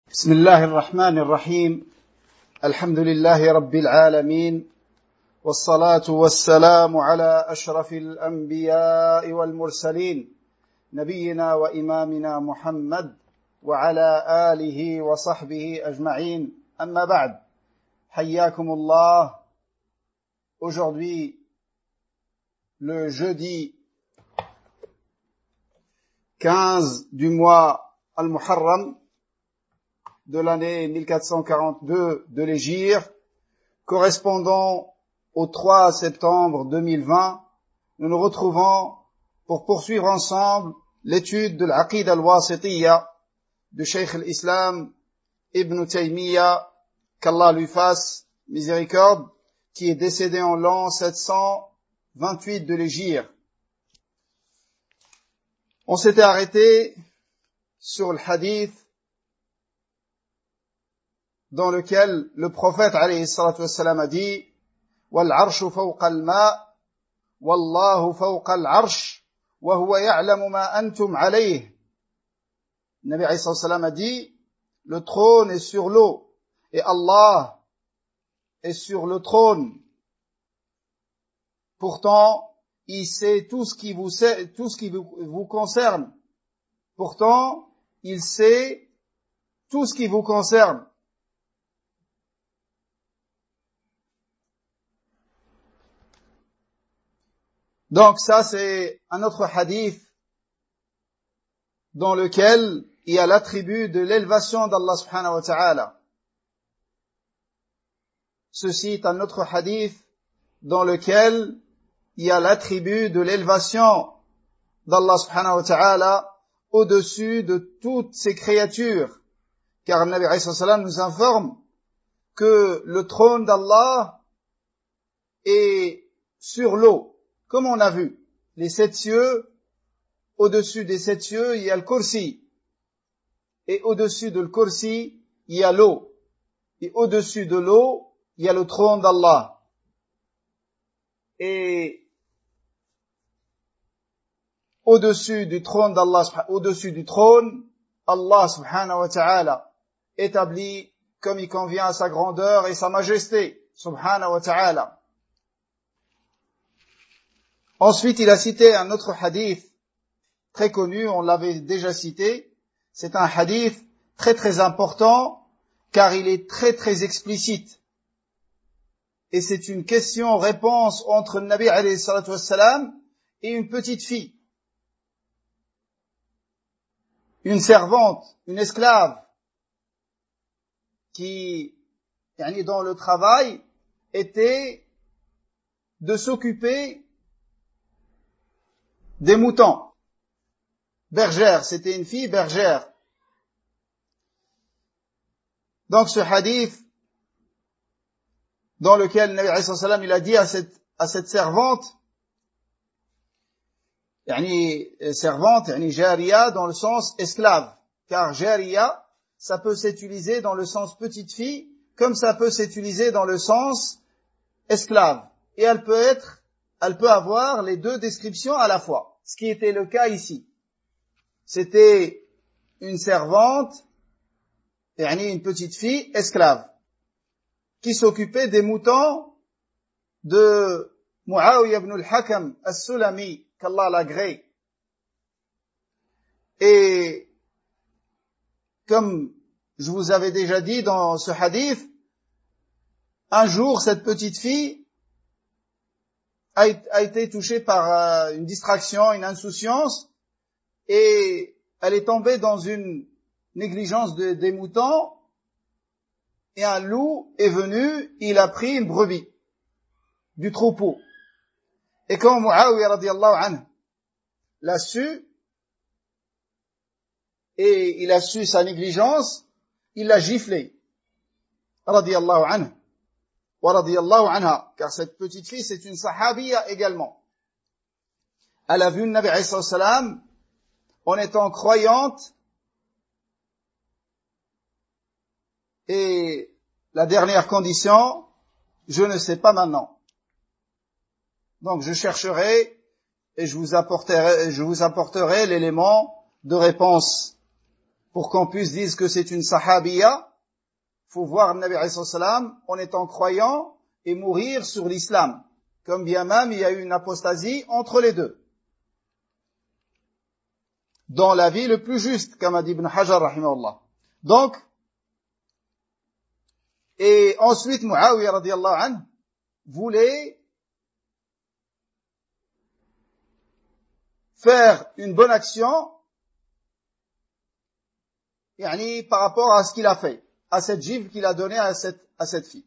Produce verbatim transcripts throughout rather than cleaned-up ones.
بسم الله الرحمن الرحيم الحمد لله رب العالمين والصلاة والسلام على أشرف الأنبياء والمرسلين نبينا وإمامنا محمد وعلى آله وصحبه أجمعين أما بعد حياكم الله. Aujourd'hui, le jeudi quinze du mois Al-Muharram de l'année mille quatre cent quarante-deux de l'Hégire, correspondant au trois septembre deux mille vingt, nous nous retrouvons pour poursuivre ensemble l'étude de l'Aqid al-Wasitiyya de Cheikh al-Islam Ibn Taymiyyah, qu'Allah lui fasse miséricorde, qui est décédé en l'an sept cent vingt-huit de l'Hégire. On s'était arrêté sur le hadith dans lequel le prophète alayhi salatu wassalam a dit wal arshu fawqa al ma wallahu fawqa al arsh wa huwa ya'lamu ma antum alayh. Nabi alayhi salatu wassalam a dit le trône est sur l'eau et Allah est sur le trône. Pourtant, il sait tout ce qui vous sait, tout ce qui vous, vous concerne. Pourtant, il sait tout ce qui vous concerne. Donc ça, c'est un autre hadith dans lequel il y a l'attribut de l'élévation d'Allah subhanahu wa ta'ala. Ceci est un autre hadith dans lequel il y a l'attribut de l'élévation d'Allah subhanahu wa ta'ala au-dessus de toutes ses créatures. Car le Nabi alayhi salam nous informe que le trône d'Allah est sur l'eau. Comme on a vu, les sept cieux, au-dessus des sept cieux, il y a le kursi. Et au-dessus de le kursi, il y a l'eau. Et au-dessus de l'eau, il y a le trône d'Allah. Et au-dessus du trône d'Allah, au-dessus du trône, Allah subhanahu wa ta'ala établit comme il convient à sa grandeur et sa majesté, subhanahu wa ta'ala. Ensuite, il a cité un autre hadith très connu, on l'avait déjà cité. C'est un hadith très très important car il est très très explicite. Et c'est une question-réponse entre le Nabi alayhi salatu wassalam et une petite fille. Une servante, une esclave qui, dont le travail était de s'occuper des moutons. Bergère, c'était une fille bergère. Donc ce hadith dans lequel le Nabi alayhi salam il a dit à cette à cette servante, yani servante, yani jariya dans le sens esclave, car jariya ça peut s'utiliser dans le sens petite fille comme ça peut s'utiliser dans le sens esclave, et elle peut être elle peut avoir les deux descriptions à la fois, ce qui était le cas ici. C'était une servante, yani une petite fille esclave, qui s'occupait des moutons de Muawiyah ibn al-Hakam as-Sulami, qu'Allah l'agrée. Et comme je vous avais déjà dit dans ce hadith, un jour cette petite fille a été touchée par une distraction, une insouciance, et elle est tombée dans une négligence de, des moutons, et un loup est venu, il a pris une brebis du troupeau. Et quand Muawiyah radiyallahu anhu l'a su, et il a su sa négligence, il l'a giflé, radiyallahu anhu. Car cette petite fille, c'est une sahabiya également. Elle a vu le Nabi alayhi salam en étant croyante, et la dernière condition, je ne sais pas maintenant. Donc je chercherai et je vous apporterai, je vous apporterai l'élément de réponse. pour qu'on puisse dire que c'est une sahabiya, faut voir le Nabi alayhi salam en étant croyant et mourir sur l'islam. Comme bien même, il y a eu une apostasie entre les deux. Dans la vie le plus juste, comme a dit Ibn Hajar, rahimahullah. Donc, et ensuite, Muawiyah, radiyallahu anhu, voulait faire une bonne action, yani, par rapport à ce qu'il a fait, à cette gifle qu'il a donnée à cette, à cette fille.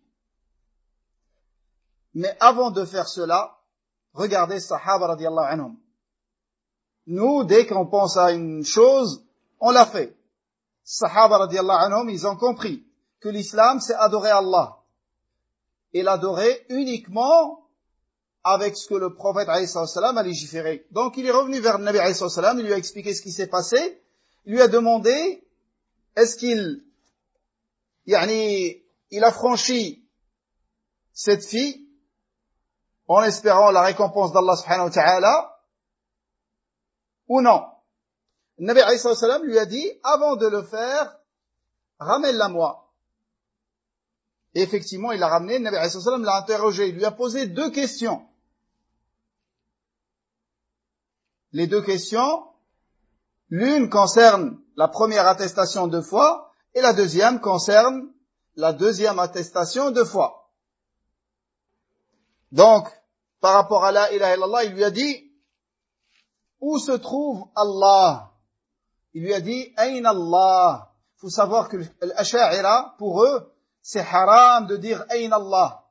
Mais avant de faire cela, regardez Sahaba radiyallahu anhum. Nous, dès qu'on pense à une chose, on l'a fait. Sahaba radiyallahu anhum, ils ont compris que l'islam, c'est adorer Allah. Et l'adorer uniquement avec ce que le prophète alayhi salam a légiféré. Donc il est revenu vers le Nabi alayhi salam, il lui a expliqué ce qui s'est passé, il lui a demandé, est-ce qu'il, yani, il a franchi cette fille en espérant la récompense d'Allah subhanahu wa ta'ala, ou non. Le Nabi alayhi salam lui a dit, avant de le faire, ramène-la moi. Et effectivement, il l'a ramené, le Nabi alayhi salam l'a interrogé, il lui a posé deux questions. Les deux questions, l'une concerne la première attestation de foi, et la deuxième concerne la deuxième attestation de foi. Donc, par rapport à la ilaha illallah, il lui a dit, où se trouve Allah? Il lui a dit, Ayn Allah. Il faut savoir que l'Asha'ira, pour eux, c'est haram de dire Ayn Allah.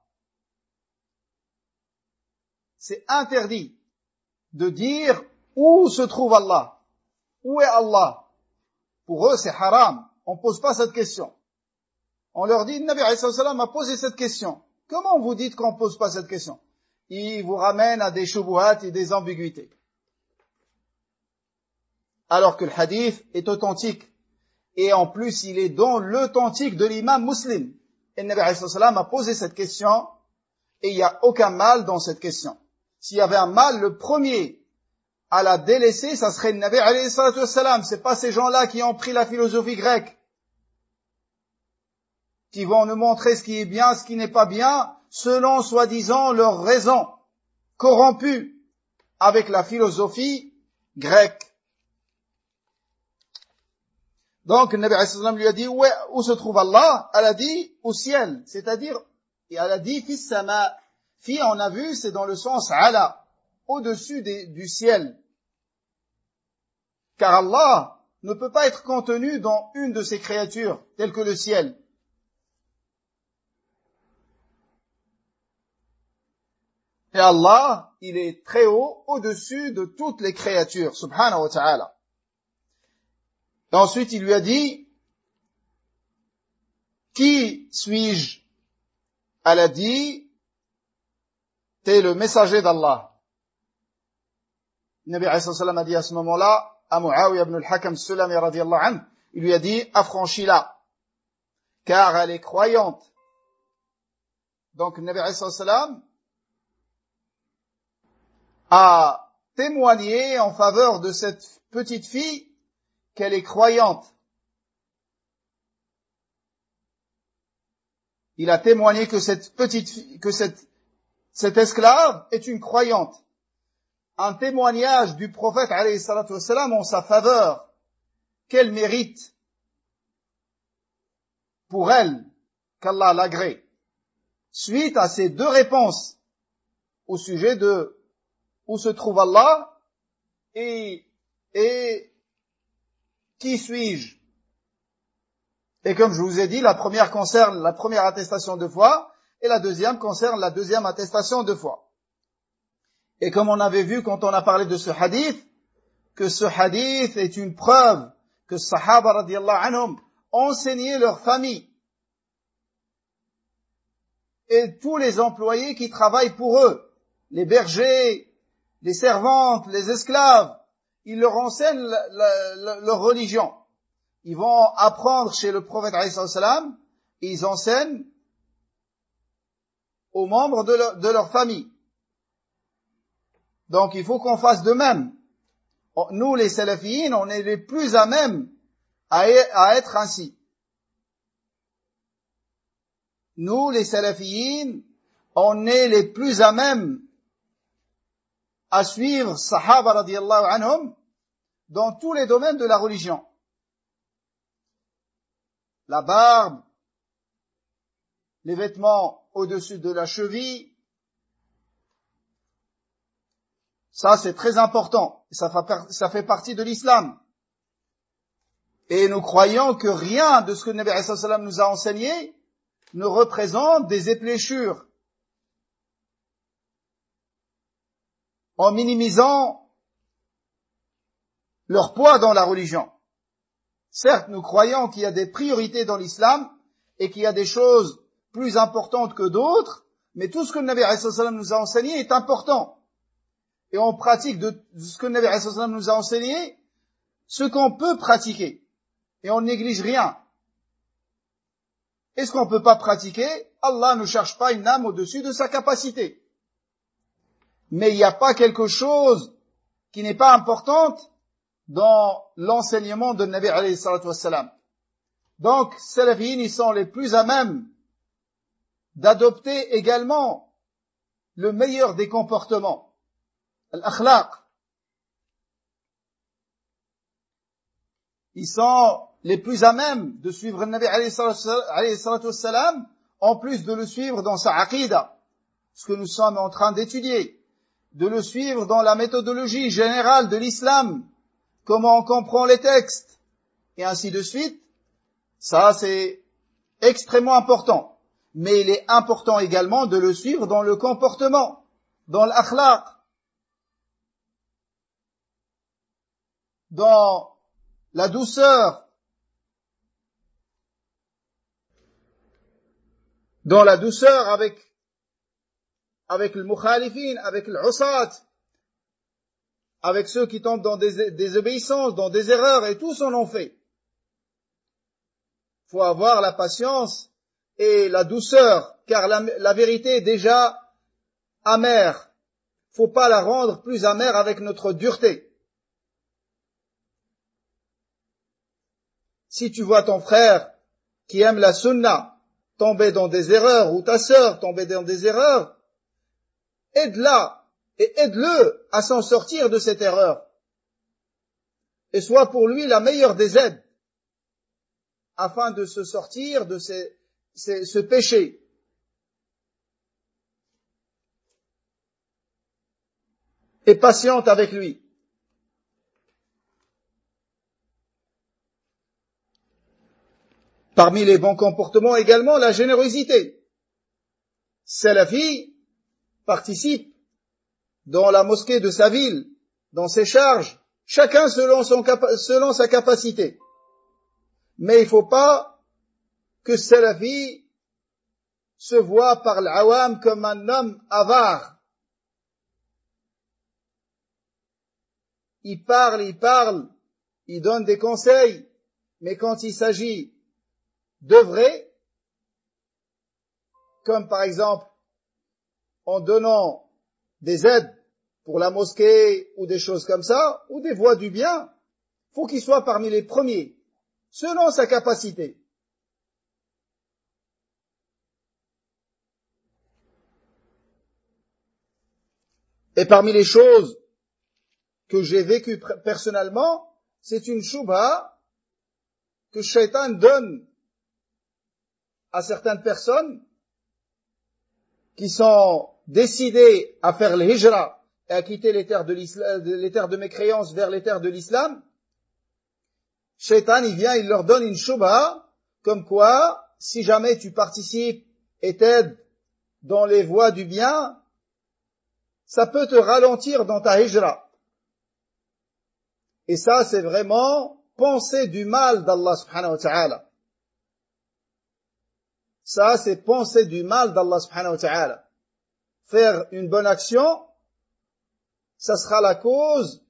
C'est interdit de dire où se trouve Allah. Où est Allah? Pour eux, c'est haram. On ne pose pas cette question. On leur dit, le Nabi alayhi salam a posé cette question. Comment vous dites qu'on ne pose pas cette question? Il vous ramène à des shubuhat et des ambiguïtés. Alors que le hadith est authentique. Et en plus, il est dans l'authentique de l'imam Muslim. Et le Nabi alayhi salam a posé cette question, et il n'y a aucun mal dans cette question. S'il y avait un mal, le premier à la délaisser, ça serait le Nabi alayhi salam. C'est pas ces gens-là qui ont pris la philosophie grecque, qui vont nous montrer ce qui est bien, ce qui n'est pas bien, selon soi-disant leurs raisons corrompues avec la philosophie grecque. Donc, le Nabi alayhi salam lui a dit, où, est, où se trouve Allah? Elle a dit, au ciel. C'est-à-dire, elle a dit, fis sama. Fi, on a vu, c'est dans le sens ala, au-dessus des, du ciel. Car Allah ne peut pas être contenu dans une de ses créatures, telle que le ciel. Et Allah, il est très haut, au-dessus de toutes les créatures, subhanahu wa ta'ala. Et ensuite, il lui a dit, qui suis-je? Elle a dit, t'es le messager d'Allah. Le Nabi alayhi salam a dit à ce moment-là, à Muawiyah ibn al-Hakam Sulami radiyallahu anhu, il lui a dit, affranchis-la, car elle est croyante. Donc, le Nabi alayhi salam a témoigné en faveur de cette petite fille qu'elle est croyante. Il a témoigné que cette petite fille, que cette, cette esclave est une croyante. Un témoignage du prophète alayhi salatu wassalam en sa faveur. Quel mérite pour elle qu'Allah l'agrée. Suite à ces deux réponses au sujet de où se trouve Allah et, et qui suis-je? Et comme je vous ai dit, la première concerne la première attestation de foi et la deuxième concerne la deuxième attestation de foi. Et comme on avait vu quand on a parlé de ce hadith, que ce hadith est une preuve que les Sahaba radiyallahu anhum enseignaient leur famille et tous les employés qui travaillent pour eux, les bergers, les servantes, les esclaves, ils leur enseignent la, la, la, leur religion. Ils vont apprendre chez le prophète alayhi salam et ils enseignent aux membres de leur, de leur famille. Donc il faut qu'on fasse de même. Nous les salafiyyin, on est les plus à même à, à être ainsi. Nous, les salafiyyin, on est les plus à même à suivre Sahaba radiyallahu anhum dans tous les domaines de la religion. La barbe, les vêtements au-dessus de la cheville, ça c'est très important. Ça fait, ça fait partie de l'islam. Et nous croyons que rien de ce que le Nabi sallallahu alayhi wa sallam nous a enseigné ne représente des épléchures. En minimisant leur poids dans la religion. Certes, nous croyons qu'il y a des priorités dans l'islam et qu'il y a des choses plus importantes que d'autres, mais tout ce que le Nabi sallallahu alayhi wa sallam nous a enseigné est important. Et on pratique de ce que le Nabi sallallahu alayhi wa sallam nous a enseigné, ce qu'on peut pratiquer. Et on néglige rien. Et ce qu'on ne peut pas pratiquer, Allah ne cherche pas une âme au-dessus de sa capacité. Mais il n'y a pas quelque chose qui n'est pas importante dans l'enseignement de Nabi alayhi salatu wassalam. Donc, salafiyyin, ils sont les plus à même d'adopter également le meilleur des comportements, l'akhlaq. Ils sont les plus à même de suivre le Nabi alayhi salatu wassalam, en plus de le suivre dans sa aqida, ce que nous sommes en train d'étudier, de le suivre dans la méthodologie générale de l'islam, comment on comprend les textes, et ainsi de suite. Ça, c'est extrêmement important. Mais il est important également de le suivre dans le comportement, dans l'akhlaq, dans la douceur, dans la douceur avec, avec le mukhalifin, avec l'usat, avec ceux qui tombent dans des désobéissances, dans des erreurs, et tous en ont fait. Il faut avoir la patience et la douceur, car la, la vérité est déjà amère. Il ne faut pas la rendre plus amère avec notre dureté. Si tu vois ton frère qui aime la sunna tomber dans des erreurs, ou ta sœur tomber dans des erreurs, aide-la et aide-le à s'en sortir de cette erreur. Et sois pour lui la meilleure des aides, afin de se sortir de ces, ces, ce péché. Et patiente avec lui. Parmi les bons comportements également, la générosité. Salafi participe dans la mosquée de sa ville, dans ses charges, chacun selon, son capa- selon sa capacité. Mais il ne faut pas que Salafi se voit par l'awam comme un homme avare. Il parle, il parle, il donne des conseils, mais quand il s'agit d'œuvrer, comme par exemple en donnant des aides pour la mosquée ou des choses comme ça, ou des voies du bien, faut qu'il soit parmi les premiers, selon sa capacité. Et parmi les choses que j'ai vécues personnellement, c'est une shubha que Shaitan donne à certaines personnes qui sont décidées à faire le hijra et à quitter les terres de, les terres de mécréance vers les terres de l'islam. Shaitan, il vient, il leur donne une shubha, comme quoi, si jamais tu participes et t'aides dans les voies du bien, ça peut te ralentir dans ta hijra. Et ça, c'est vraiment penser du mal d'Allah subhanahu wa ta'ala. Ça, c'est penser du mal d'Allah subhanahu wa ta'ala. Faire une bonne action, ça sera la cause,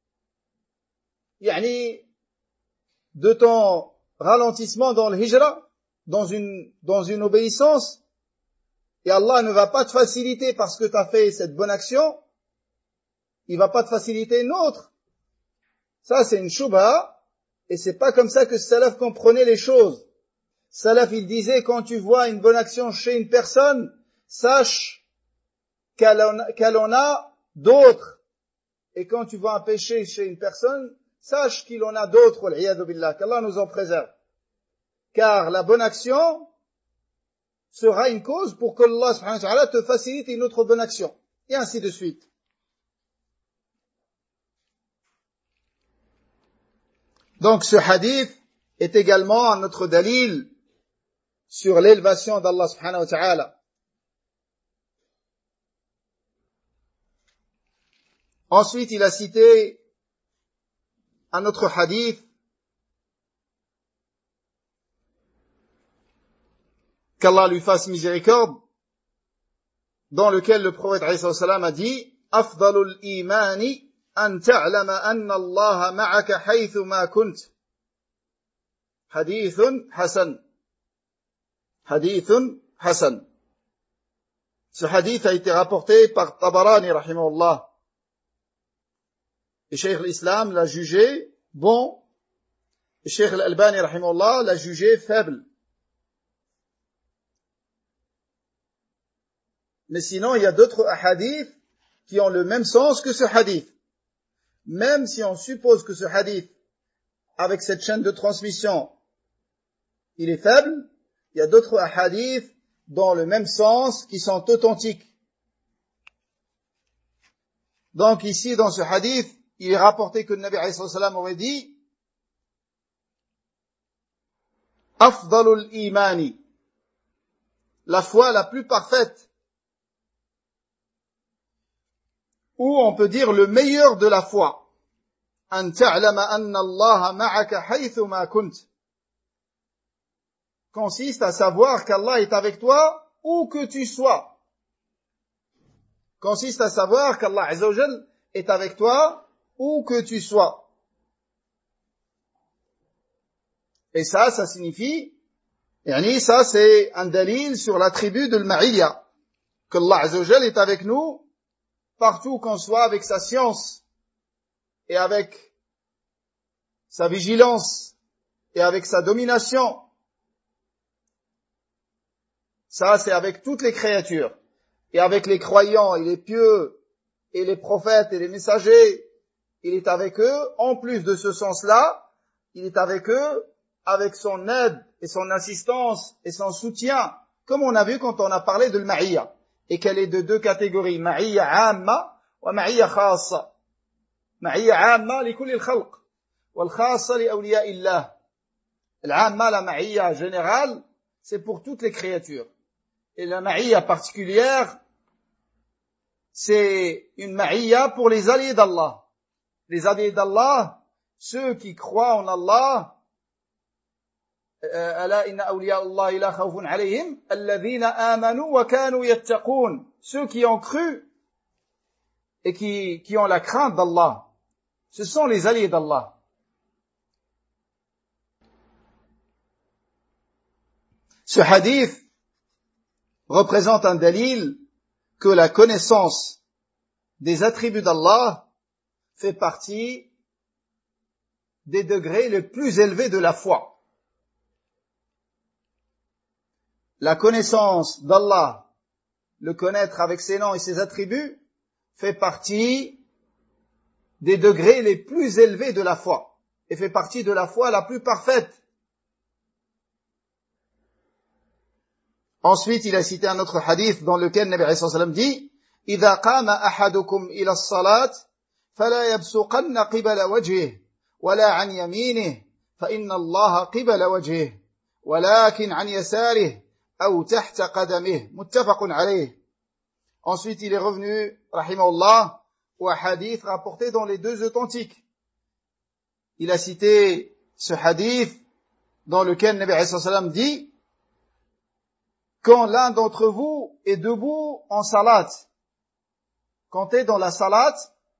yani, de ton ralentissement dans le hijra, dans une, dans une obéissance, et Allah ne va pas te faciliter parce que tu as fait cette bonne action, il va pas te faciliter une autre. Ça, c'est une shubha, Et c'est pas comme ça que Salaf comprenait les choses. Salaf, il disait, quand tu vois une bonne action chez une personne, sache qu'elle en, qu'elle en a d'autres. Et quand tu vois un péché chez une personne, sache qu'il en a d'autres, wal'iyadu billah, qu'Allah nous en préserve. Car la bonne action sera une cause pour que Allah subhanahu wa ta'ala te facilite une autre bonne action. Et ainsi de suite. Donc ce hadith est également un autre dalil sur l'élévation d'Allah subhanahu wa ta'ala. Ensuite, il a cité un autre hadith qu'Allah lui fasse miséricorde, dans lequel le prophète alayhi salam a dit afdalul imani an ta'lama anna Allah ma'aka haythu ma kunt. Hadithun hasan. Hadithun hasan. Ce hadith a été rapporté par Tabarani rahimahullah. Et Cheikh l'Islam l'a jugé bon, et Cheikh l'Albani rahimahullah l'a jugé faible. Mais sinon, il y a d'autres hadiths qui ont le même sens que ce hadith. Même si on suppose que ce hadith, avec cette chaîne de transmission, il est faible, il y a d'autres hadiths dans le même sens qui sont authentiques. Donc ici, dans ce hadith, il est rapporté que le Nabi alayhi salam aurait dit Afdalul imani, la foi la plus parfaite, ou on peut dire le meilleur de la foi. An ta'lama anna Allah ma'aka haythu ma kunt, consiste à savoir qu'Allah est avec toi où que tu sois. Consiste à savoir qu'Allah Azza wa Jal est avec toi où que tu sois. Et ça, ça signifie, yani ça c'est un dalil sur l'attribut de l'ma'iyya, qu'Allah Azza wa Jal est avec nous partout qu'on soit, avec sa science et avec sa vigilance et avec sa domination. Ça, c'est avec toutes les créatures. Et avec les croyants et les pieux et les prophètes et les messagers, il est avec eux. En plus de ce sens-là, il est avec eux, avec son aide et son assistance et son soutien, comme on a vu quand on a parlé de l'ma'iyya, et qu'elle est de deux catégories, ma'iyya amma wa ma'iyya khassa. Ma'iyya amma li kulli al-khalq, wal khassa li awliya illah. L'amma, la ma'iyya générale, c'est pour toutes les créatures. Et la ma'iyya particulière, c'est une ma'iyya pour les alliés d'Allah. Les alliés d'Allah, ceux qui croient en Allah, ala inna awliya Allah la khawfun alayhim alladhina amanu wa kanu yattaqun, ceux qui ont cru et qui qui ont la crainte d'Allah, ce sont les alliés d'Allah. Ce hadith représente un dalil que la connaissance des attributs d'Allah fait partie des degrés les plus élevés de la foi. La connaissance d'Allah, le connaître avec ses noms et ses attributs, fait partie des degrés les plus élevés de la foi et fait partie de la foi la plus parfaite. Ensuite, il a cité un autre hadith dans lequel Nabi alayhi salam dit إذا قام أحدكم إلى الصلاة فلا يبصقن قبل وجهه ولا عن يمينه فإن الله قبل وجهه ولكن عن يساره أو تحت قدمه متفق عليه. Ensuite, il est revenu, rahimahullah, au hadith rapporté dans les deux authentiques. Il a cité ce hadith dans lequel Nabi alayhi salam dit quand l'un d'entre vous est debout en salat, quand tu es dans la salat,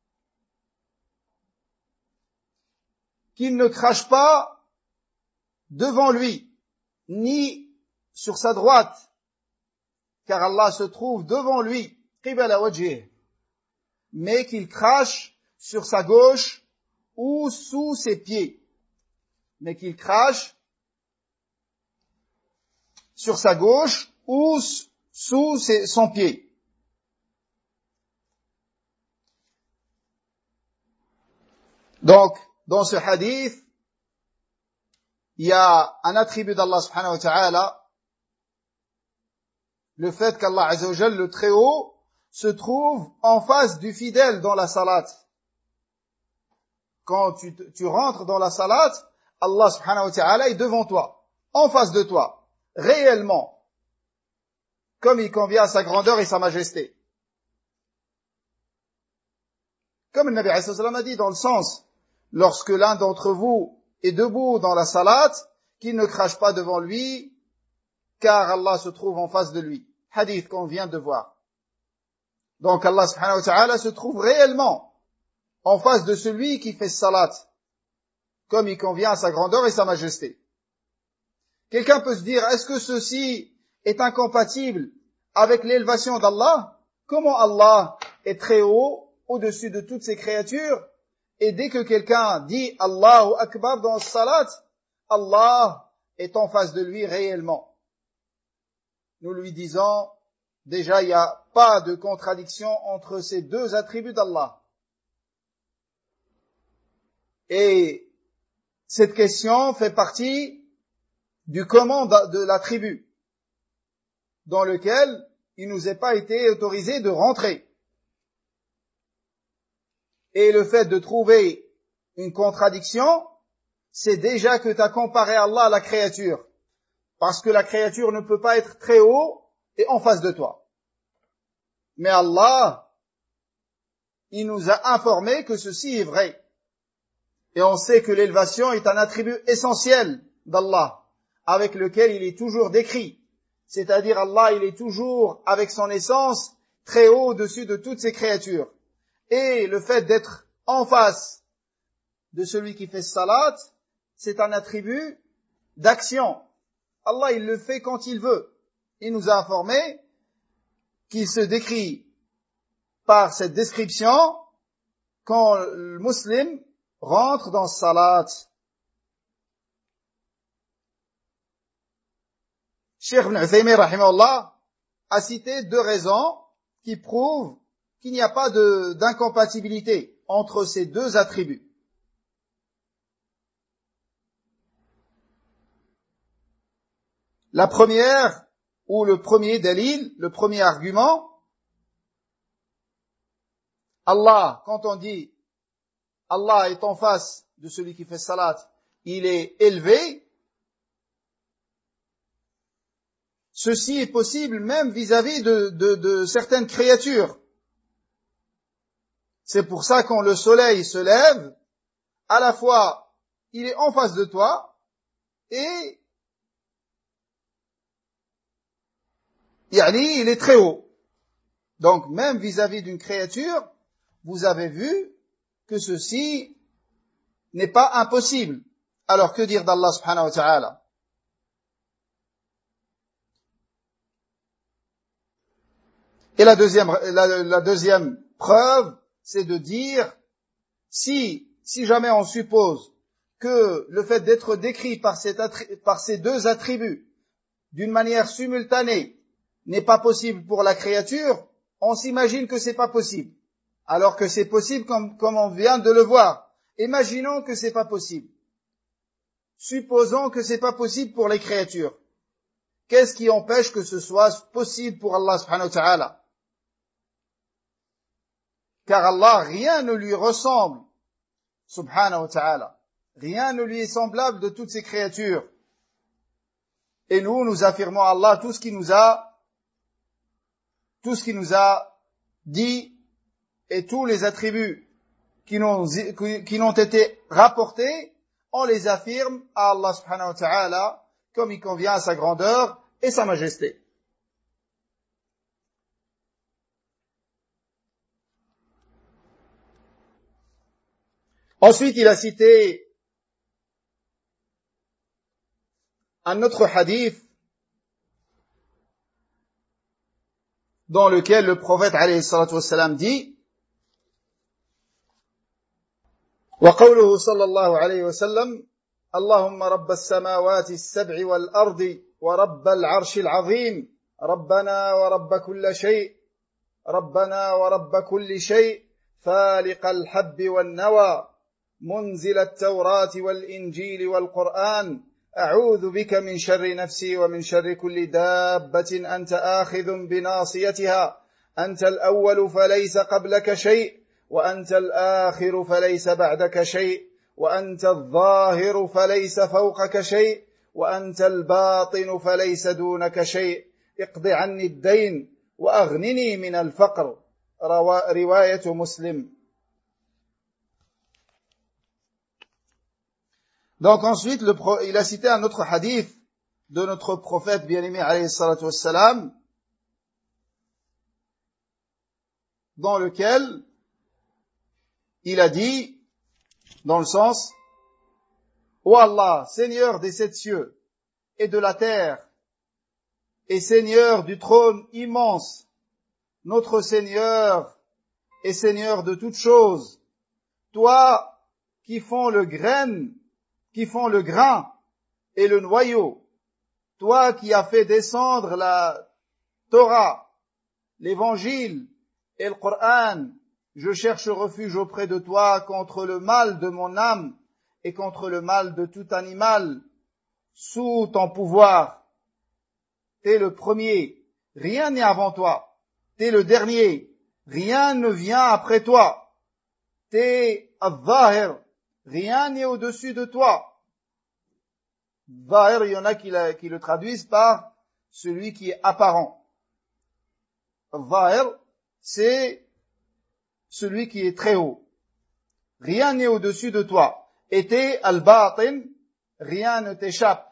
qu'il ne crache pas devant lui, ni sur sa droite, car Allah se trouve devant lui, qibala wajhih, mais qu'il crache sur sa gauche ou sous ses pieds. mais qu'il crache sur sa gauche ou sous ses, son pied. Donc, dans ce hadith, il y a un attribut d'Allah subhanahu wa ta'ala, le fait qu'Allah azza wa jalla, le très haut, se trouve en face du fidèle dans la salat. Quand tu, tu rentres dans la salat, Allah subhanahu wa ta'ala est devant toi, en face de toi, réellement, comme il convient à sa grandeur et sa majesté. Comme le Nabi alayhi salam a dit dans le sens, lorsque l'un d'entre vous est debout dans la salat, qu'il ne crache pas devant lui, car Allah se trouve en face de lui. Hadith qu'on vient de voir. Donc Allah subhanahu wa ta'ala se trouve réellement en face de celui qui fait salat, comme il convient à sa grandeur et sa majesté. Quelqu'un peut se dire, est-ce que ceci est incompatible avec l'élévation d'Allah? Comment Allah est très haut, au-dessus de toutes ses créatures, et dès que quelqu'un dit Allahu Akbar dans le salat, Allah est en face de lui réellement. Nous lui disons, déjà il n'y a pas de contradiction entre ces deux attributs d'Allah. Et cette question fait partie du comment de l'attribut, dans lequel il nous est pas été autorisé de rentrer. Et le fait de trouver une contradiction, c'est déjà que tu as comparé Allah à la créature. Parce que la créature ne peut pas être très haut et en face de toi. Mais Allah, il nous a informé que ceci est vrai. Et on sait que l'élévation est un attribut essentiel d'Allah, avec lequel il est toujours décrit. C'est-à-dire Allah, il est toujours, avec son essence, très haut au-dessus de toutes ses créatures. Et le fait d'être en face de celui qui fait salat, c'est un attribut d'action. Allah, il le fait quand il veut. Il nous a informé qu'il se décrit par cette description quand le musulman rentre dans salat. Cheikh Ibn Uthaymin, rahimahullah, a cité deux raisons qui prouvent qu'il n'y a pas de, d'incompatibilité entre ces deux attributs. La première, ou le premier dalil, le premier argument, Allah, quand on dit Allah est en face de celui qui fait salat, il est élevé, ceci est possible même vis-à-vis de, de, de certaines créatures. C'est pour ça quand le soleil se lève, à la fois il est en face de toi et yani, il est très haut. Donc même vis-à-vis d'une créature, vous avez vu que ceci n'est pas impossible. Alors que dire d'Allah subhanahu wa ta'ala? Et la deuxième, la, la deuxième preuve, c'est de dire, si, si jamais on suppose que le fait d'être décrit par, cet attri- par ces deux attributs d'une manière simultanée n'est pas possible pour la créature, on s'imagine que c'est pas possible. Alors que c'est possible comme, comme on vient de le voir. Imaginons que c'est pas possible. Supposons que c'est pas possible pour les créatures. Qu'est-ce qui empêche que ce soit possible pour Allah subhanahu wa ta'ala? Car Allah, rien ne lui ressemble, subhanahu wa ta'ala. Rien ne lui est semblable de toutes ces créatures. Et nous, nous affirmons à Allah tout ce qui nous a, tout ce qui nous a dit et tous les attributs qui n'ont, qui n'ont été rapportés, on les affirme à Allah subhanahu wa ta'ala comme il convient à sa grandeur et sa majesté. Ensuite, il a cité un autre hadith dans lequel le prophète alayhi salatu wassalam dit وقوله صلى الله عليه وسلم اللهم رب السماوات السبع والأرض ورب العرش العظيم ربنا ورب كل شيء ربنا ورب كل شيء فالق الحب والنوى منزل التوراة والإنجيل والقرآن أعوذ بك من شر نفسي ومن شر كل دابة أنت آخذ بناصيتها أنت الأول فليس قبلك شيء وأنت الآخر فليس بعدك شيء وأنت الظاهر فليس فوقك شيء وأنت الباطن فليس دونك شيء اقض عني الدين وأغنني من الفقر. رواية مسلم. Donc ensuite, le, il a cité un autre hadith de notre prophète bien-aimé alayhi salatu wassalam, dans lequel il a dit, dans le sens, ô Allah, Seigneur des sept cieux et de la terre, et Seigneur du trône immense, notre Seigneur et Seigneur de toutes choses, toi qui font le grain, qui font le grain et le noyau, toi qui as fait descendre la Torah, l'évangile et le Coran, je cherche refuge auprès de toi contre le mal de mon âme et contre le mal de tout animal sous ton pouvoir. T'es le premier, rien n'est avant toi. T'es le dernier, rien ne vient après toi. T'es al-Zahir, rien n'est au-dessus de toi. Zahir, il y en a qui, la, qui le traduisent par celui qui est apparent. Zahir, c'est celui qui est très haut. Rien n'est au-dessus de toi. Et t'es al-Batin, rien ne t'échappe.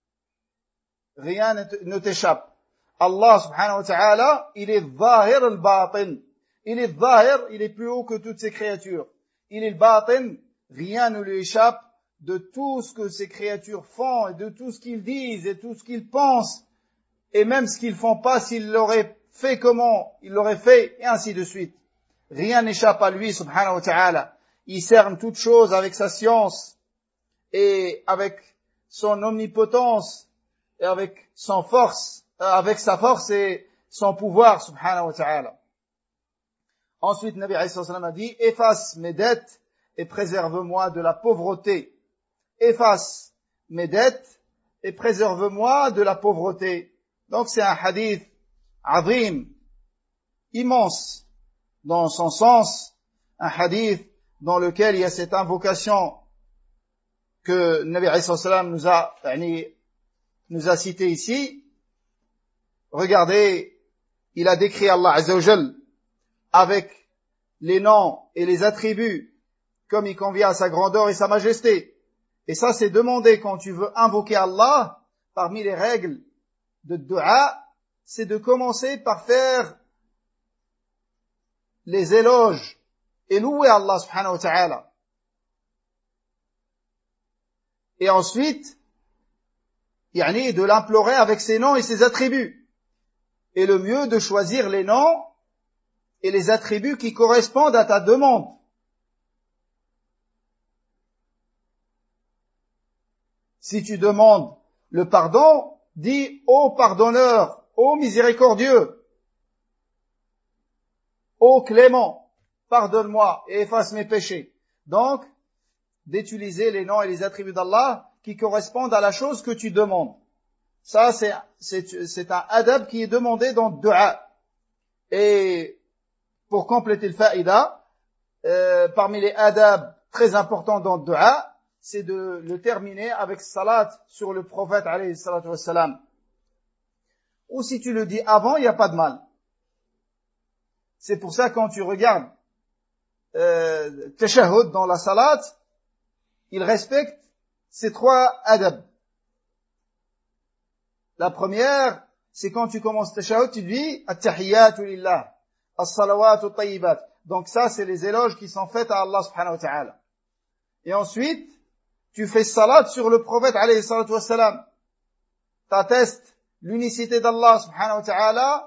Rien ne t'échappe. Allah subhanahu wa ta'ala, il est Zahir al-Batin. Il est Zahir, il est plus haut que toutes ces créatures. Il est le Batin, rien ne lui échappe de tout ce que ces créatures font et de tout ce qu'ils disent et tout ce qu'ils pensent et même ce qu'ils font pas, s'ils l'auraient fait comment ils l'auraient fait et ainsi de suite. Rien n'échappe à lui subhanahu wa ta'ala. Il cerne toutes choses avec sa science et avec son omnipotence et avec son force, euh, avec sa force et son pouvoir subhanahu wa ta'ala. Ensuite, Nabi alayhi sallam a dit, efface mes dettes et préserve-moi de la pauvreté. Efface mes dettes et préserve-moi de la pauvreté. Donc c'est un hadith azim, immense dans son sens, un hadith dans lequel il y a cette invocation que Nabi alayhi sallam nous a, nous a cité ici. Regardez, il a décrit Allah azza wa jal avec les noms et les attributs comme il convient à sa grandeur et sa majesté. Et ça, c'est demandé quand tu veux invoquer Allah. Parmi les règles de dua, c'est de commencer par faire les éloges et louer Allah subhanahu wa ta'ala. Et ensuite, yani de l'implorer avec ses noms et ses attributs. Et le mieux de choisir les noms et les attributs qui correspondent à ta demande. Si tu demandes le pardon, dis ô pardonneur, ô miséricordieux, ô clément, pardonne-moi et efface mes péchés. Donc, d'utiliser les noms et les attributs d'Allah qui correspondent à la chose que tu demandes. Ça, c'est, c'est, c'est un adab qui est demandé dans le dua. Et pour compléter le faïda, euh, parmi les adab très importants dans le dua, c'est de le terminer avec salat sur le prophète alayhi salatu wassalam. Ou si tu le dis avant, il n'y a pas de mal. C'est pour ça quand tu regardes euh, tashahhud dans la salat, il respecte ces trois adab. La première, c'est quand tu commences tashahhud, tu dis at-tahiyyatu lillah, as-salawatu at-tayyibat. Donc ça, c'est les éloges qui sont faits à Allah subhanahu wa ta'ala. Et ensuite, tu fais salat sur le prophète alayhi salatu wassalam. T'attestes l'unicité d'Allah subhanahu wa ta'ala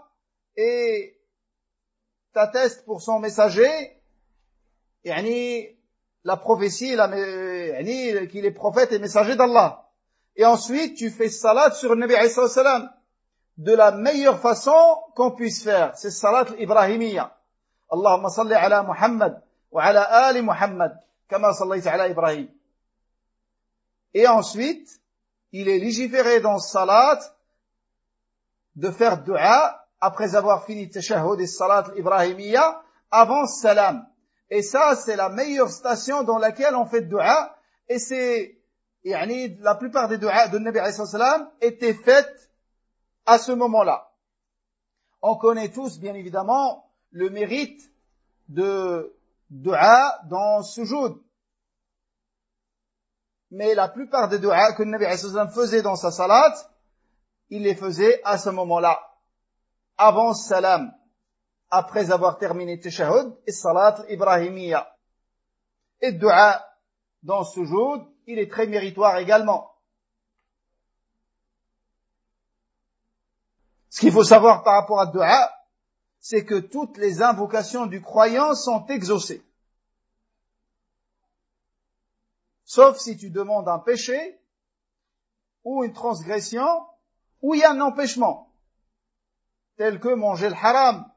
et t'attestes pour son messager, yani la prophétie, la, qu'il est prophète et messager d'Allah. Et ensuite, tu fais salat sur le Nabi alayhi salam de la meilleure façon qu'on puisse faire. C'est salat ibrahimiyya. Allahumma salli ala Muhammad wa ala ali Muhammad kama sallayta ala Ibrahim. Et ensuite, il est légiféré dans salat de faire dua après avoir fini tashahhud et salat ibrahimiyya avant salam. Et ça, c'est la meilleure station dans laquelle on fait dua. Et c'est, yani, la plupart des duas de Nabi alayhi salam étaient faites à ce moment-là. On connaît tous, bien évidemment, le mérite de dua dans sujoud. Mais la plupart des duas que le Nabi alayhi salam faisait dans sa salat, il les faisait à ce moment-là, avant salam, après avoir terminé tashahhud et salat ibrahimiyya. Et dua dans sujoud, il est très méritoire également. Ce qu'il faut savoir par rapport à dua, c'est que toutes les invocations du croyant sont exaucées. Sauf si tu demandes un péché, ou une transgression, ou il y a un empêchement, tel que manger le haram.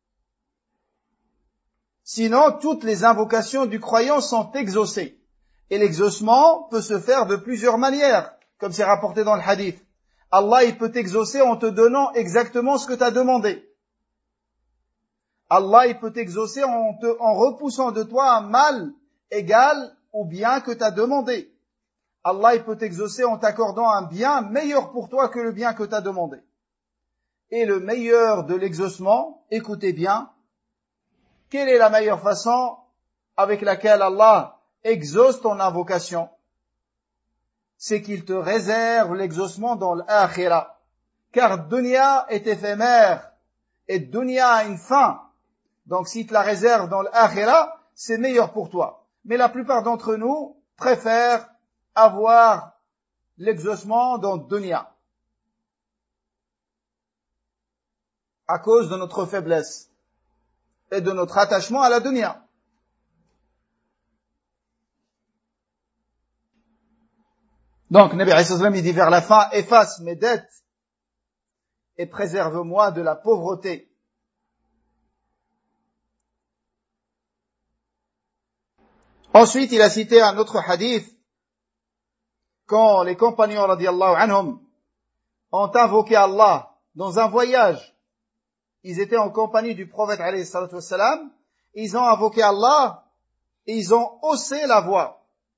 Sinon, toutes les invocations du croyant sont exaucées. Et l'exaucement peut se faire de plusieurs manières, comme c'est rapporté dans le hadith. Allah, il peut t'exaucer en te donnant exactement ce que tu as demandé. Allah, il peut t'exaucer en, te, en repoussant de toi un mal égal au bien que tu as demandé. Allah, il peut t'exaucer en t'accordant un bien meilleur pour toi que le bien que tu as demandé. Et le meilleur de l'exaucement, écoutez bien, quelle est la meilleure façon avec laquelle Allah exauce ton invocation? C'est qu'il te réserve l'exaucement dans l'akhira. Car dunya est éphémère et dunya a une fin. Donc si tu la réserves dans l'akhira, c'est meilleur pour toi. Mais la plupart d'entre nous préfèrent avoir l'exaucement dans dunya à cause de notre faiblesse et de notre attachement à la dunya. Donc, Nabi alayhi salam, il dit vers la fin, efface mes dettes et préserve-moi de la pauvreté. Ensuite, il a cité un autre hadith, quand les compagnons, radiyallahu anhum, ont invoqué Allah dans un voyage. Ils étaient en compagnie du prophète, alayhi salatu wassalam, ils ont invoqué Allah et ils ont haussé la voix.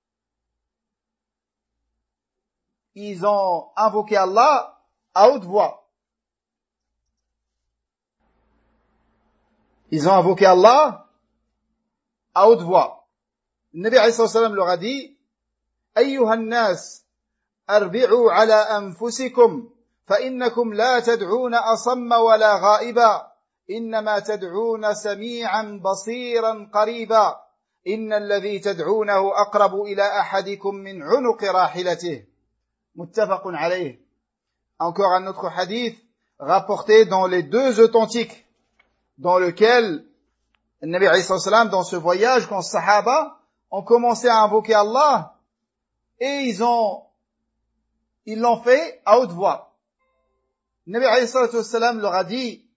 Ils ont invoqué Allah à haute voix. Ils ont invoqué Allah à haute voix. Le Nabi alayhi sallam leur a dit, أيها الناس أربعوا على أنفسكم فإنكم لا تدعون أصم ولا غائبا إنما تدعون سميعا بصيرا قريبا إن الذي تدعونه أقرب إلى أحدكم من عنق راحلته. Muttafaqun alayh. Encore un autre hadith rapporté dans les deux authentiques, dans lequel le Nabi alayhi salam, dans ce voyage, quand les Sahaba ont commencé à invoquer Allah, et ils ont, ils l'ont fait à haute voix. Le Nabi alayhi salam leur a dit,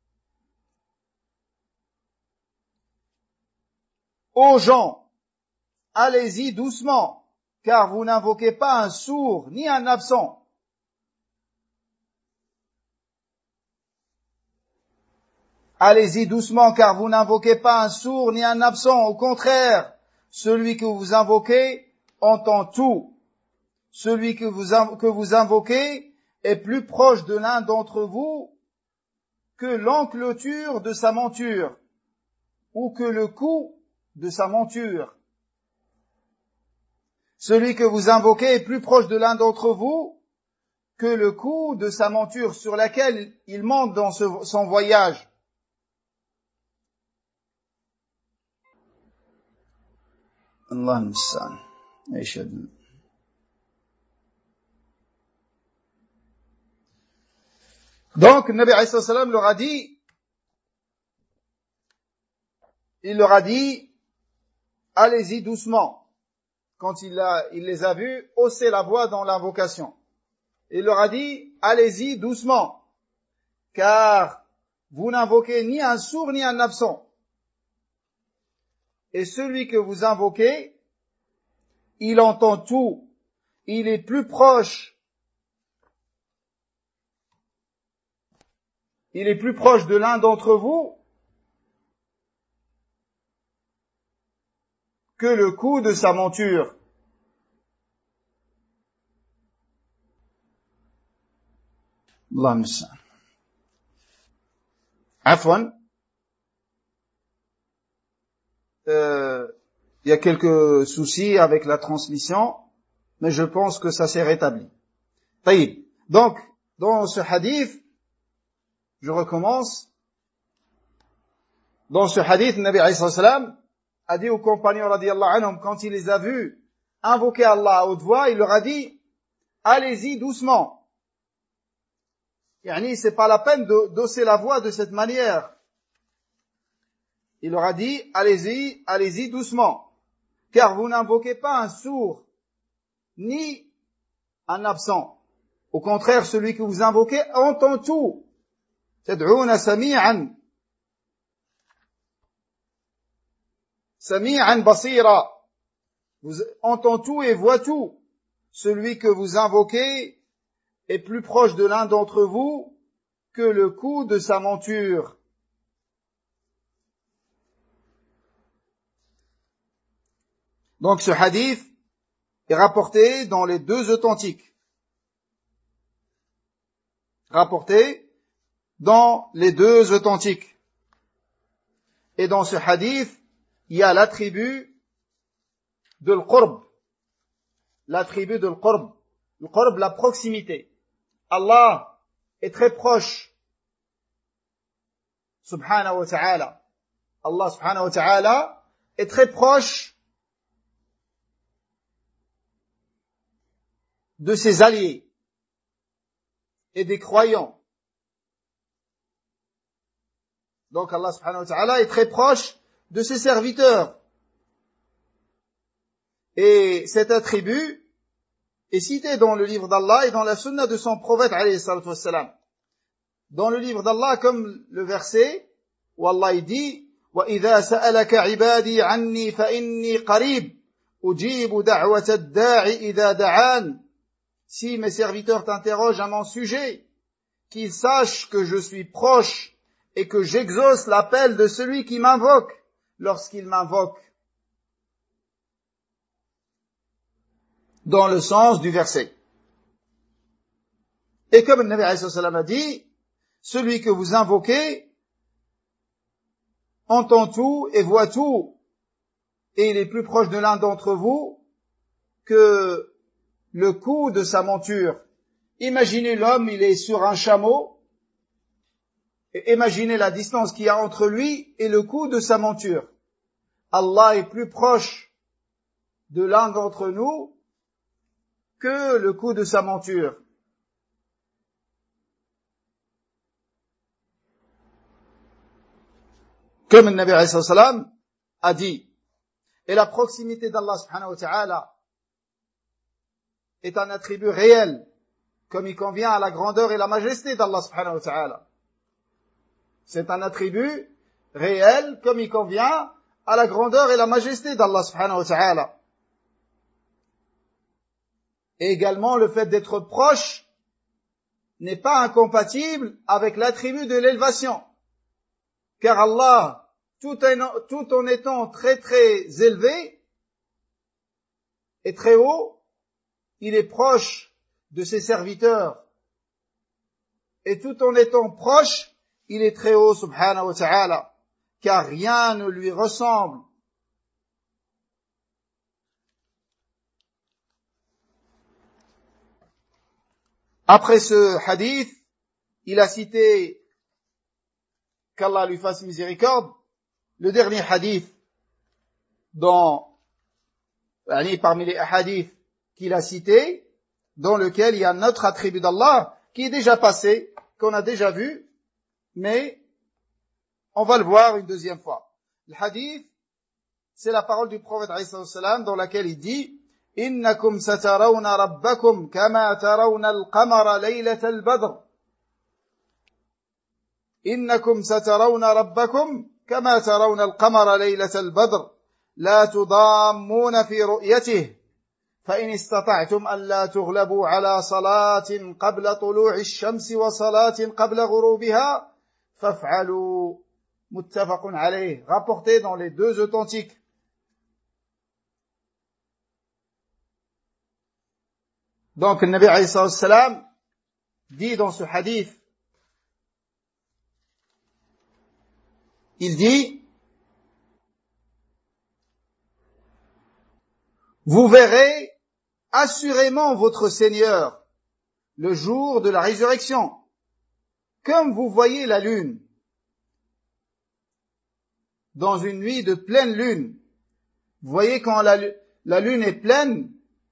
aux gens, allez-y doucement, car vous n'invoquez pas un sourd ni un absent. Allez-y doucement, car vous n'invoquez pas un sourd ni un absent. Au contraire, celui que vous invoquez entend tout. Celui que vous, que vous invoquez est plus proche de l'un d'entre vous que l'encloture de sa monture ou que le cou de sa monture. Celui que vous invoquez est plus proche de l'un d'entre vous que le cou de sa monture sur laquelle il monte dans ce, son voyage. Allah al-Mustan. Donc, Nabi alayhi salam leur a dit, il leur a dit, allez-y doucement. Quand il, a, il les a vus hausser la voix dans l'invocation. Il leur a dit, allez-y doucement, car vous n'invoquez ni un sourd ni un absent. Et celui que vous invoquez, il entend tout, il est plus proche, il est plus proche de l'un d'entre vous que le coup de sa monture. Allah musta'an. Afwan. Euh, il y a quelques soucis avec la transmission, mais je pense que ça s'est rétabli. Taïb. Donc, dans ce hadith, je recommence. Dans ce hadith, le Nabi alayhi salam a dit aux compagnons radiyallahu anhum, quand il les a vus invoquer Allah à haute voix, il leur a dit, allez-y doucement. Yani, c'est pas la peine d'hausser la voix de cette manière. Il leur a dit, allez-y, allez-y doucement, car vous n'invoquez pas un sourd, ni un absent. Au contraire, celui que vous invoquez entend tout. Tad'ouna sami'an. Sami'an basira. Vous entend tout et voit tout. Celui que vous invoquez est plus proche de l'un d'entre vous que le coup de sa monture. Donc ce hadith est rapporté dans les deux authentiques. Rapporté dans les deux authentiques. Et dans ce hadith, il y a l'attribut de l'qurb. L'attribut de l'qurb. L'qurb, la proximité. Allah est très proche. Subhanahu wa ta'ala. Allah subhanahu wa ta'ala est très proche de ses alliés et des croyants. Donc Allah subhanahu wa ta'ala est très proche de ses serviteurs. Et cet attribut est cité dans le livre d'Allah et dans la sunna de son prophète alayhi salatu wassalam. Dans le livre d'Allah, comme le verset où Allah dit وَإِذَا سَأَلَكَ عِبَادِي عَنِّي فَإِنِّي قَرِيبٌ أُجِيبُ دَعْوَةَ الدَّاعِ إِذَا دَعَانِ. Si mes serviteurs t'interrogent à mon sujet, qu'ils sachent que je suis proche et que j'exauce l'appel de celui qui m'invoque lorsqu'il m'invoque. Dans le sens du verset. Et comme le Nabi alayhi salam a dit, celui que vous invoquez entend tout et voit tout, et il est plus proche de l'un d'entre vous que le coup de sa monture. Imaginez l'homme, il est sur un chameau, et imaginez la distance qu'il y a entre lui et le coup de sa monture. Allah est plus proche de l'un d'entre nous que le coup de sa monture. Comme le Nabi alayhi salam a dit, et la proximité d'Allah subhanahu wa ta'ala est un attribut réel, comme il convient à la grandeur et la majesté d'Allah subhanahu wa ta'ala. C'est un attribut réel, comme il convient à la grandeur et la majesté d'Allah subhanahu wa ta'ala. Et également, le fait d'être proche n'est pas incompatible avec l'attribut de l'élévation. Car Allah, tout en, tout en étant très très élevé et très haut, il est proche de ses serviteurs. Et tout en étant proche, il est très haut, subhanahu wa ta'ala, car rien ne lui ressemble. Après ce hadith, il a cité, qu'Allah lui fasse miséricorde, le dernier hadith dans, parmi les hadiths qu'il a cités, dans lequel il y a un autre attribut d'Allah qui est déjà passé, qu'on a déjà vu, mais on va le voir une deuxième fois. Le hadith c'est la parole du prophète alayhi salam dans laquelle il dit Innakum satarawna rabbakum kama tarawna al-qamara laylata al-badr. Innakum satarawna rabbakum kama tarawna al-qamara laylata al-badr. La tudammuna fi ru'yatihi. فإن استطعتم ألا تغلبوا على صلاة قبل طلوع الشمس وصلاة قبل غروبها فافعلوا متفق عليه, rapporté dans les deux authentiques. Donc le Nabi alayhi salam dit dans ce hadith, il dit vous verrez assurément votre Seigneur le jour de la résurrection, comme vous voyez la lune dans une nuit de pleine lune. Vous voyez quand la, la lune est pleine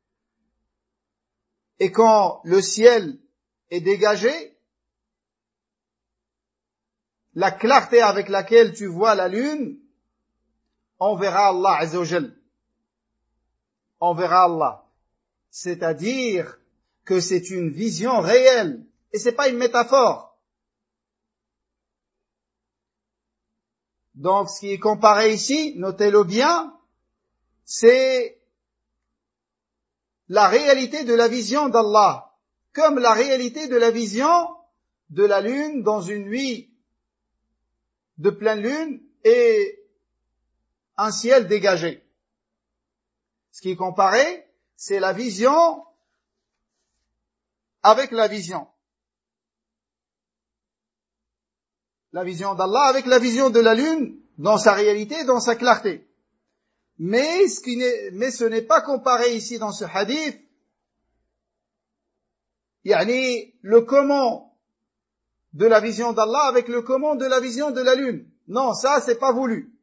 et quand le ciel est dégagé, la clarté avec laquelle tu vois la lune, on verra Allah Azza wa Jal. On verra Allah. C'est-à-dire que c'est une vision réelle et c'est pas une métaphore. Donc, ce qui est comparé ici, notez-le bien, c'est la réalité de la vision d'Allah, comme la réalité de la vision de la lune dans une nuit de pleine lune et un ciel dégagé. Ce qui est comparé, c'est la vision avec la vision. La vision d'Allah avec la vision de la lune dans sa réalité, dans sa clarté. Mais ce qui n'est, mais ce n'est pas comparé ici dans ce hadith. Yani, le comment de la vision d'Allah avec le comment de la vision de la lune. Non, ça, c'est pas voulu.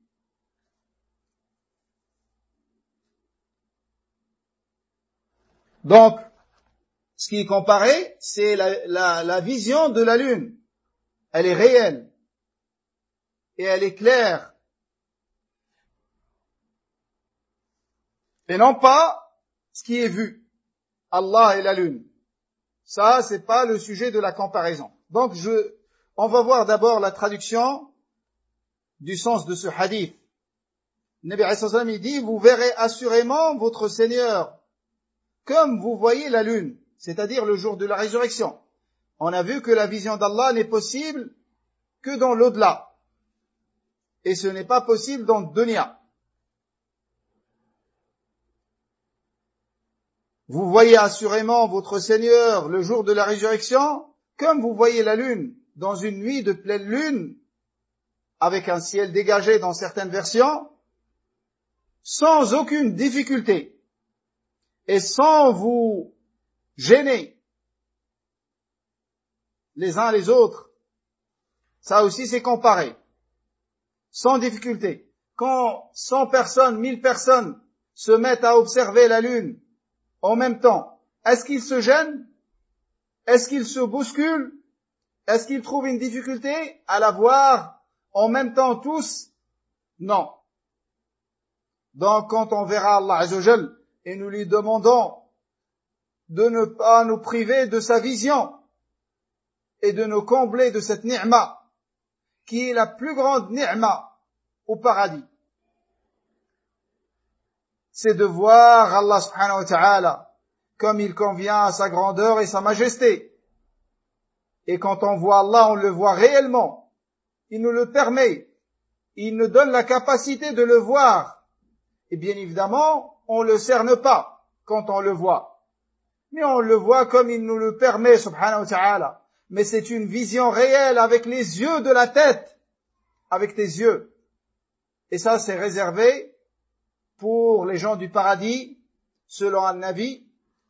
Donc, ce qui est comparé, c'est la, la, la vision de la lune. Elle est réelle. Et elle est claire. Et non pas ce qui est vu. Allah et la lune. Ça, c'est pas le sujet de la comparaison. Donc, je, on va voir d'abord la traduction du sens de ce hadith. Nabi alayhi salam, il dit, vous verrez assurément votre Seigneur comme vous voyez la lune, c'est-à-dire le jour de la résurrection. On a vu que la vision d'Allah n'est possible que dans l'au-delà. Et ce n'est pas possible dans le dunya. Vous voyez assurément votre Seigneur le jour de la résurrection, comme vous voyez la lune dans une nuit de pleine lune, avec un ciel dégagé dans certaines versions, sans aucune difficulté. Et sans vous gêner les uns les autres. Ça aussi c'est comparé. Sans difficulté. Quand cent personnes, mille personnes se mettent à observer la lune en même temps, est-ce qu'ils se gênent? Est-ce qu'ils se bousculent? Est-ce qu'ils trouvent une difficulté à la voir en même temps tous? Non. Donc quand on verra Allah Azza wa Jal, et nous lui demandons de ne pas nous priver de sa vision et de nous combler de cette ni'ma qui est la plus grande ni'ma au paradis. C'est de voir Allah subhanahu wa ta'ala comme il convient à sa grandeur et sa majesté. Et quand on voit Allah, on le voit réellement. Il nous le permet. Il nous donne la capacité de le voir. Et bien évidemment, on le cerne pas quand on le voit. Mais on le voit comme il nous le permet, subhanahu wa ta'ala. Mais c'est une vision réelle avec les yeux de la tête. Avec tes yeux. Et ça, c'est réservé pour les gens du paradis, selon un avis.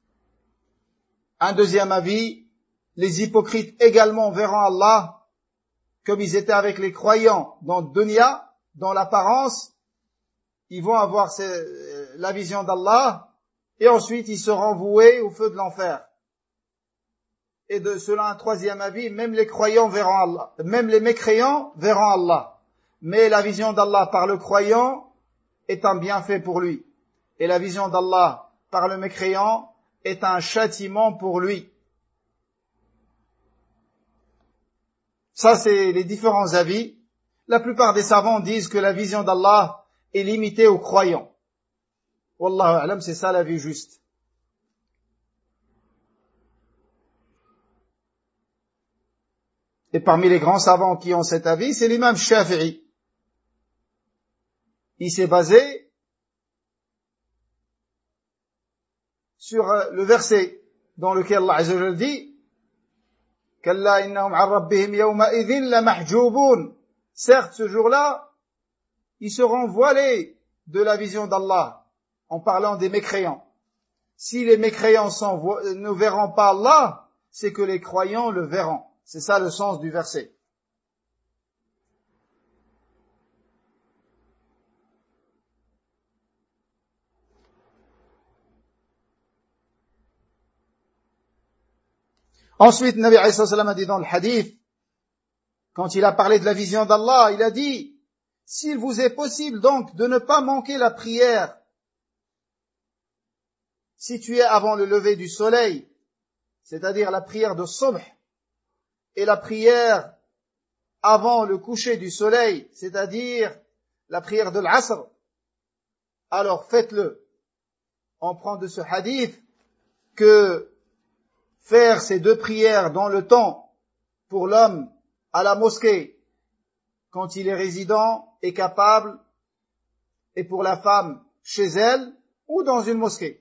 Un deuxième avis, les hypocrites également verront Allah, comme ils étaient avec les croyants dans le dunya, dans l'apparence. Ils vont avoir la vision d'Allah et ensuite ils seront voués au feu de l'enfer. Et de selon un troisième avis, même les croyants verront Allah, même les mécréants verront Allah. Mais la vision d'Allah par le croyant est un bienfait pour lui. Et la vision d'Allah par le mécréant est un châtiment pour lui. Ça, c'est les différents avis. La plupart des savants disent que la vision d'Allah est limitée aux croyants. Wallahu a'lam, c'est ça la vie juste. Et parmi les grands savants qui ont cet avis, c'est l'imam Shafi'i. Il s'est basé sur le verset dans lequel Allah Azza wa Jalla dit Kalla innahum 'an rabbihim yawma idhin lamahjubun. Certes, ce jour-là, ils seront voilés de la vision d'Allah, en parlant des mécréants. Si les mécréants sont, ne verront pas Allah, c'est que les croyants le verront. C'est ça le sens du verset. Ensuite, Nabi alayhi salam a dit dans le hadith, quand il a parlé de la vision d'Allah, il a dit, s'il vous est possible donc de ne pas manquer la prière située avant le lever du soleil, c'est-à-dire la prière de Subh, et la prière avant le coucher du soleil, c'est-à-dire la prière de l'Asr, alors faites-le. On prend de ce hadith que faire ces deux prières dans le temps pour l'homme à la mosquée, quand il est résident et capable, et pour la femme chez elle ou dans une mosquée.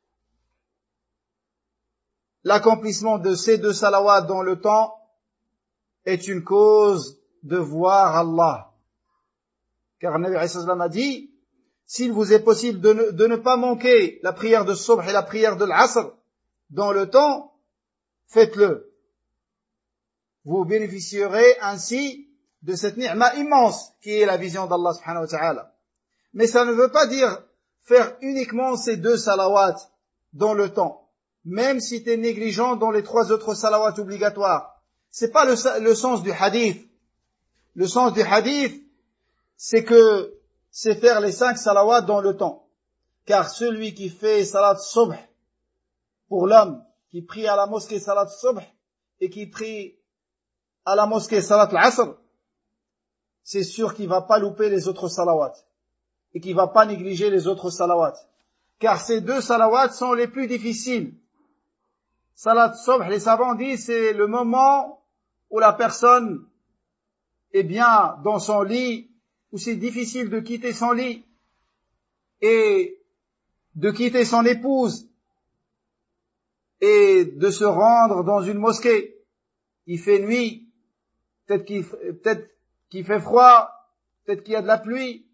L'accomplissement de ces deux salawats dans le temps est une cause de voir Allah. Car Nabi alayhi salam a dit, s'il vous est possible de ne, de ne pas manquer la prière de Subh et la prière de l'Asr dans le temps, faites-le. Vous bénéficierez ainsi de cette ni'ma immense qui est la vision d'Allah subhanahu wa ta'ala. Mais ça ne veut pas dire faire uniquement ces deux salawats dans le temps, même si tu es négligent dans les trois autres salawats obligatoires. C'est pas le, le sens du hadith. Le sens du hadith, c'est que c'est faire les cinq salawats dans le temps. Car celui qui fait salat subh pour l'homme, qui prie à la mosquée salat subh et qui prie à la mosquée salat al-asr, c'est sûr qu'il va pas louper les autres salawats et qu'il va pas négliger les autres salawats. Car ces deux salawats sont les plus difficiles. Salat subh, les savants disent, c'est le moment où la personne est bien dans son lit, où c'est difficile de quitter son lit et de quitter son épouse et de se rendre dans une mosquée. Il fait nuit, peut-être qu'il, peut-être qu'il fait froid, peut-être qu'il y a de la pluie.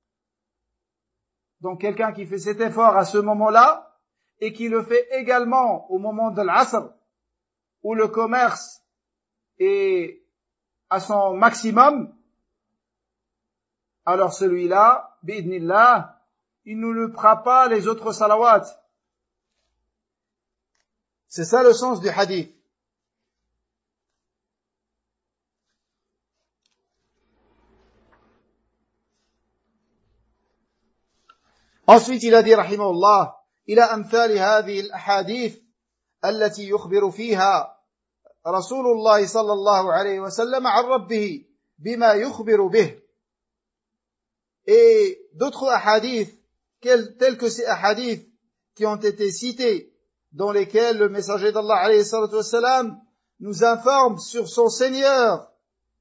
Donc quelqu'un qui fait cet effort à ce moment-là et qui le fait également au moment de l'Asr, où le commerce est à son maximum, alors celui-là, bi'idnillah, il ne loupera pas les autres salawats. C'est ça le sens du hadith. Ensuite, il a dit, rahimahullah, إلى أمثال هذه الأحاديث التي يخبر فيها رسول الله صلى الله عليه وسلم عن ربه بما يخبر به. Et d'autres hadiths, tels que ces hadiths qui ont été cités, dans lesquels le messager d'Allah alayhi salatu wassalam nous informe sur son Seigneur.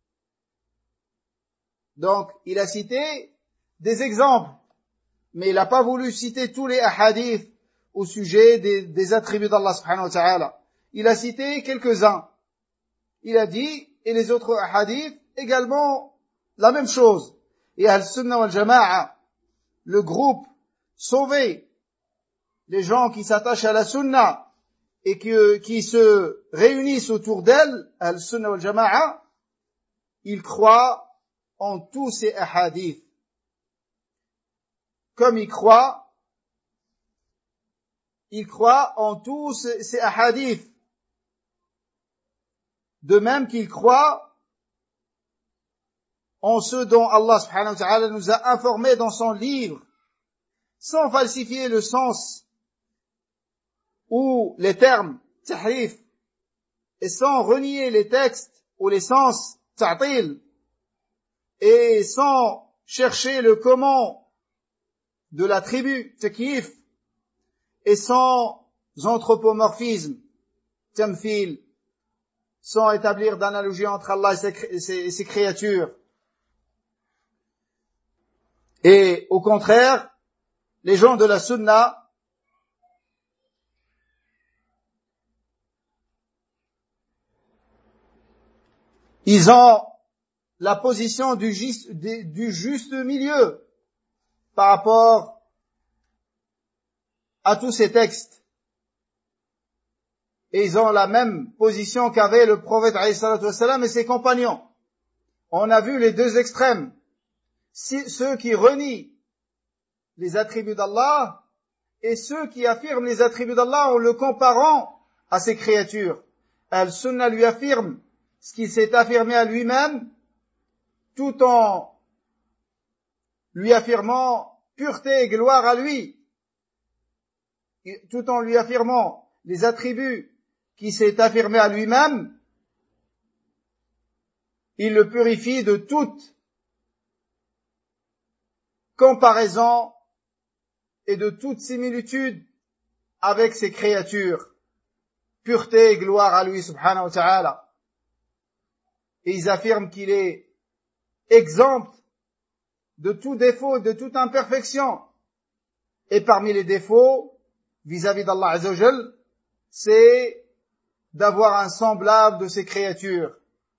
Donc, il a cité des exemples, mais il n'a pas voulu citer tous les hadiths au sujet des, des attributs d'Allah subhanahu wa ta'ala. Il a cité quelques-uns. Il a dit, et les autres hadiths également la même chose. Et Al-Sunnah wal-Jama'a, le groupe sauvé, les gens qui s'attachent à la Sunna et qui, qui se réunissent autour d'elle, Al-Sunnah wal-Jama'a, ils croient en tous ces hadiths. Comme ils croient, ils croient en tous ces, ces hadiths. De même qu'ils croient en ceux dont Allah subhanahu wa ta'ala nous a informés dans son livre sans falsifier le sens ou les termes tahrif, et sans renier les textes ou les sens ta'til, et sans chercher le comment de la tribu takyif, et sans anthropomorphisme tamthil, sans établir d'analogie entre Allah et ses, et ses créatures. Et au contraire, les gens de la sunna ils ont la position du juste, du juste milieu par rapport à tous ces textes. Et ils ont la même position qu'avait le prophète alayhi salatu wassalam et ses compagnons. On a vu les deux extrêmes. Si, ceux qui renient les attributs d'Allah et ceux qui affirment les attributs d'Allah en le comparant à ses créatures. Al-Sunnah lui affirme ce qu'il s'est affirmé à lui-même, tout en lui affirmant pureté et gloire à lui, tout en lui affirmant les attributs qu'il s'est affirmé à lui-même, il le purifie de toute comparaison et de toute similitude avec ses créatures. Pureté et gloire à lui, subhanahu wa ta'ala. Et ils affirment qu'il est exempt de tout défaut, de toute imperfection. Et parmi les défauts, vis-à-vis d'Allah Azza wa Jal, c'est d'avoir un semblable de ses créatures.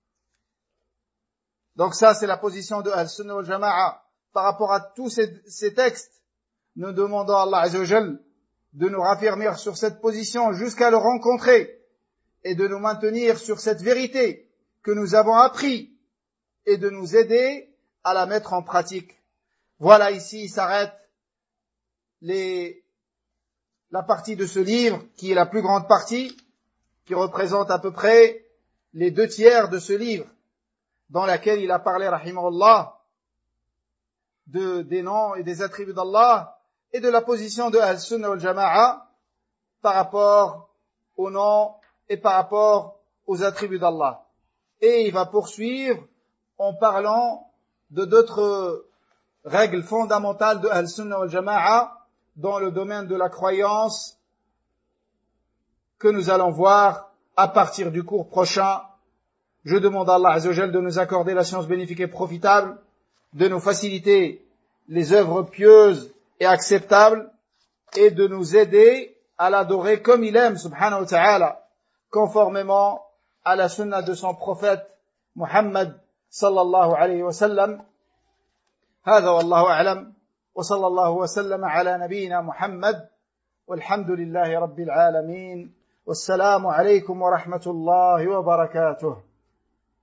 Donc ça, c'est la position de Al-Sunnah wal Jama'a par rapport à tous ces, ces textes. Nous demandons à Allah Azza wa Jal de nous raffermir sur cette position jusqu'à le rencontrer et de nous maintenir sur cette vérité que nous avons appris et de nous aider à la mettre en pratique. Voilà, ici s'arrête les, la partie de ce livre qui est la plus grande partie, qui représente à peu près les deux tiers de ce livre, dans laquelle il a parlé, rahimahullah, de, des noms et des attributs d'Allah et de la position de Al-Sunnah wal Jama'a par rapport aux noms et par rapport aux attributs d'Allah. Et il va poursuivre en parlant de d'autres règles fondamentales de Al-Sunnah wal Jama'a dans le domaine de la croyance que nous allons voir à partir du cours prochain. Je demande à Allah Azza wa Jal de nous accorder la science bénéfique et profitable, de nous faciliter les œuvres pieuses et acceptables et de nous aider à l'adorer comme il aime, subhanahu wa ta'ala, conformément à la sunna de son prophète Muhammad sallallahu alayhi wa sallam. هذا والله أعلم وصلى الله وسلم على نبينا محمد والحمد لله رب العالمين والسلام عليكم ورحمة الله وبركاته.